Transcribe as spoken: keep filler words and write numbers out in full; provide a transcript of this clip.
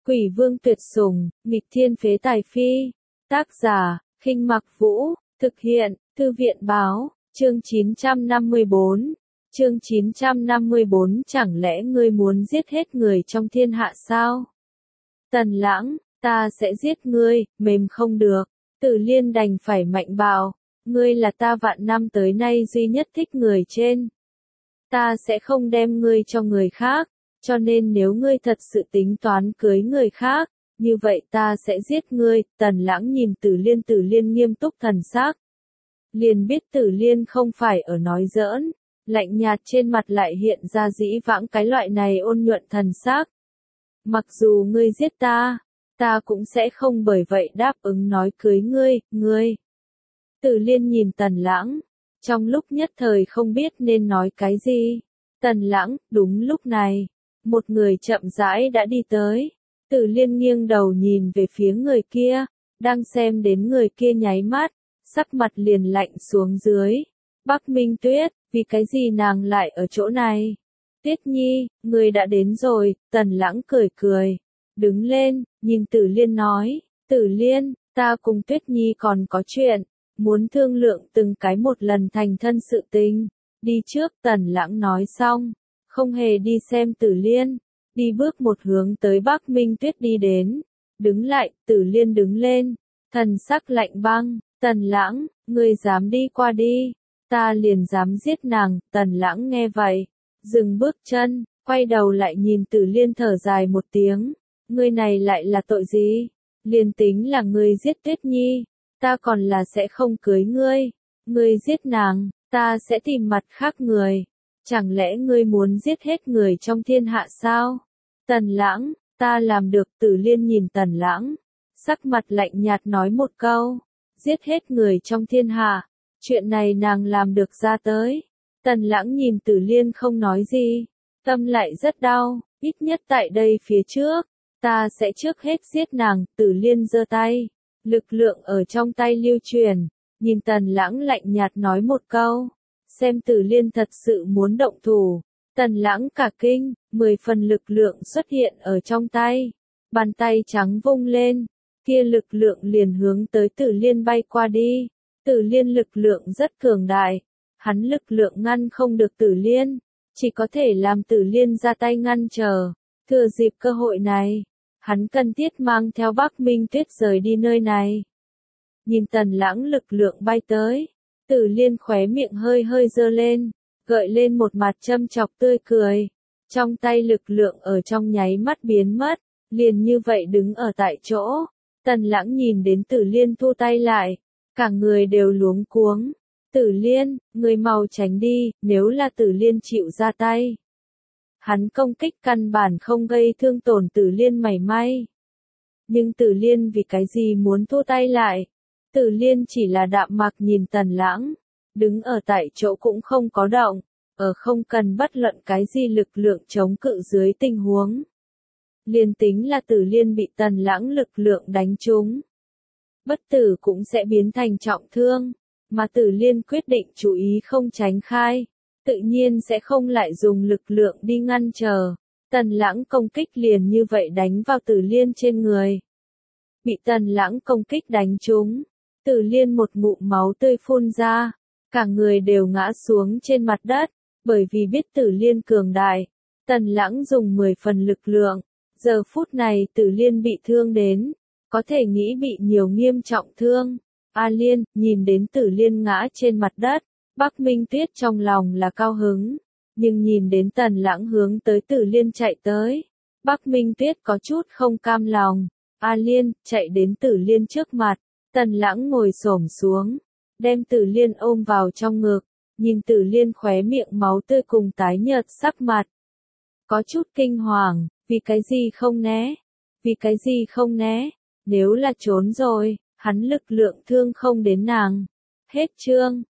Quỷ vương tuyệt sủng, nghịch thiên phế tài phi. Tác giả, Khinh Mặc Vũ, thực hiện, Thư viện báo, chương chín trăm năm mươi bốn. Chương chín trăm năm mươi bốn chẳng lẽ ngươi muốn giết hết người trong thiên hạ sao? Tần Lãng, ta sẽ giết ngươi, mềm không được. Tử Liên đành phải mạnh bạo, ngươi là ta vạn năm tới nay duy nhất thích người trên. Ta sẽ không đem ngươi cho người khác, cho nên nếu ngươi thật sự tính toán cưới người khác, như vậy ta sẽ giết ngươi. Tần Lãng nhìn Tử Liên, Tử Liên nghiêm túc thần sắc. Liền biết Tử Liên không phải ở nói giỡn, lạnh nhạt trên mặt lại hiện ra dĩ vãng cái loại này ôn nhuận thần sắc. Mặc dù ngươi giết ta, ta cũng sẽ không bởi vậy đáp ứng nói cưới ngươi, ngươi. Tử Liên nhìn Tần Lãng, trong lúc nhất thời không biết nên nói cái gì. Tần Lãng, đúng lúc này, một người chậm rãi đã đi tới. Tử Liên nghiêng đầu nhìn về phía người kia, đang xem đến người kia nháy mắt, sắc mặt liền lạnh xuống dưới. Bắc Minh Tuyết, vì cái gì nàng lại ở chỗ này? Tuyết Nhi, người đã đến rồi. Tần Lãng cười cười, đứng lên, nhìn Tử Liên nói, Tử Liên, ta cùng Tuyết Nhi còn có chuyện, muốn thương lượng từng cái một lần thành thân sự tình. Đi trước. Tần Lãng nói xong, không hề đi xem Tử Liên, đi bước một hướng tới Bắc Minh Tuyết đi đến. Đứng lại. Tử Liên đứng lên, thần sắc lạnh băng, Tần Lãng, ngươi dám đi qua đi, ta liền dám giết nàng. Tần Lãng nghe vậy, dừng bước chân, quay đầu lại nhìn Tử Liên thở dài một tiếng, ngươi này lại là tội gì? Liền tính là ngươi giết Tuyết Nhi, ta còn là sẽ không cưới ngươi. Ngươi giết nàng, ta sẽ tìm mặt khác người. Chẳng lẽ ngươi muốn giết hết người trong thiên hạ sao? Tần Lãng, ta làm được. Tử Liên nhìn Tần Lãng, sắc mặt lạnh nhạt nói một câu, giết hết người trong thiên hạ, chuyện này nàng làm được ra tới. Tần Lãng nhìn Tử Liên không nói gì, tâm lại rất đau, ít nhất tại đây phía trước, ta sẽ trước hết giết nàng. Tử Liên giơ tay, lực lượng ở trong tay lưu truyền, nhìn Tần Lãng lạnh nhạt nói một câu, xem Tử Liên thật sự muốn động thủ. Tần Lãng cả kinh, mười phần lực lượng xuất hiện ở trong tay, bàn tay trắng vung lên, kia lực lượng liền hướng tới Tử Liên bay qua đi. Tử Liên lực lượng rất cường đại, hắn lực lượng ngăn không được Tử Liên, chỉ có thể làm Tử Liên ra tay ngăn trở. Thừa dịp cơ hội này, hắn cần thiết mang theo Bắc Minh Tuyết rời đi nơi này. Nhìn Tần Lãng lực lượng bay tới, Tử Liên khóe miệng hơi hơi giơ lên, gợi lên một mặt châm chọc tươi cười. Trong tay lực lượng ở trong nháy mắt biến mất, liền như vậy đứng ở tại chỗ. Tần Lãng nhìn đến Tử Liên thu tay lại, cả người đều luống cuống. Tử Liên, người mau tránh đi. Nếu là Tử Liên chịu ra tay, hắn công kích căn bản không gây thương tổn Tử Liên mảy may. Nhưng Tử Liên vì cái gì muốn thu tay lại? Tử Liên chỉ là đạm mạc nhìn Tần Lãng, đứng ở tại chỗ cũng không có động, ở không cần bất luận cái gì lực lượng chống cự dưới tình huống. Liền tính là Tử Liên bị Tần Lãng lực lượng đánh trúng, bất tử cũng sẽ biến thành trọng thương, mà Tử Liên quyết định chú ý không tránh khai, tự nhiên sẽ không lại dùng lực lượng đi ngăn trở. Tần Lãng công kích liền như vậy đánh vào Tử Liên trên người. Bị Tần Lãng công kích đánh trúng, Tử Liên một ngụm máu tươi phun ra, cả người đều ngã xuống trên mặt đất, bởi vì biết Tử Liên cường đại, Tần Lãng dùng mười phần lực lượng. Giờ phút này Tử Liên bị thương đến, có thể nghĩ bị nhiều nghiêm trọng thương. A Liên, nhìn đến Tử Liên ngã trên mặt đất, Bắc Minh Tuyết trong lòng là cao hứng, nhưng nhìn đến Tần Lãng hướng tới Tử Liên chạy tới, Bắc Minh Tuyết có chút không cam lòng. A Liên, chạy đến Tử Liên trước mặt, Tần Lãng ngồi xổm xuống, đem Tử Liên ôm vào trong ngực, nhìn Tử Liên khóe miệng máu tươi cùng tái nhợt sắc mặt, có chút kinh hoàng. Vì cái gì không né? Vì cái gì không né? Nếu là trốn rồi, hắn lực lượng thương không đến nàng. Hết chương.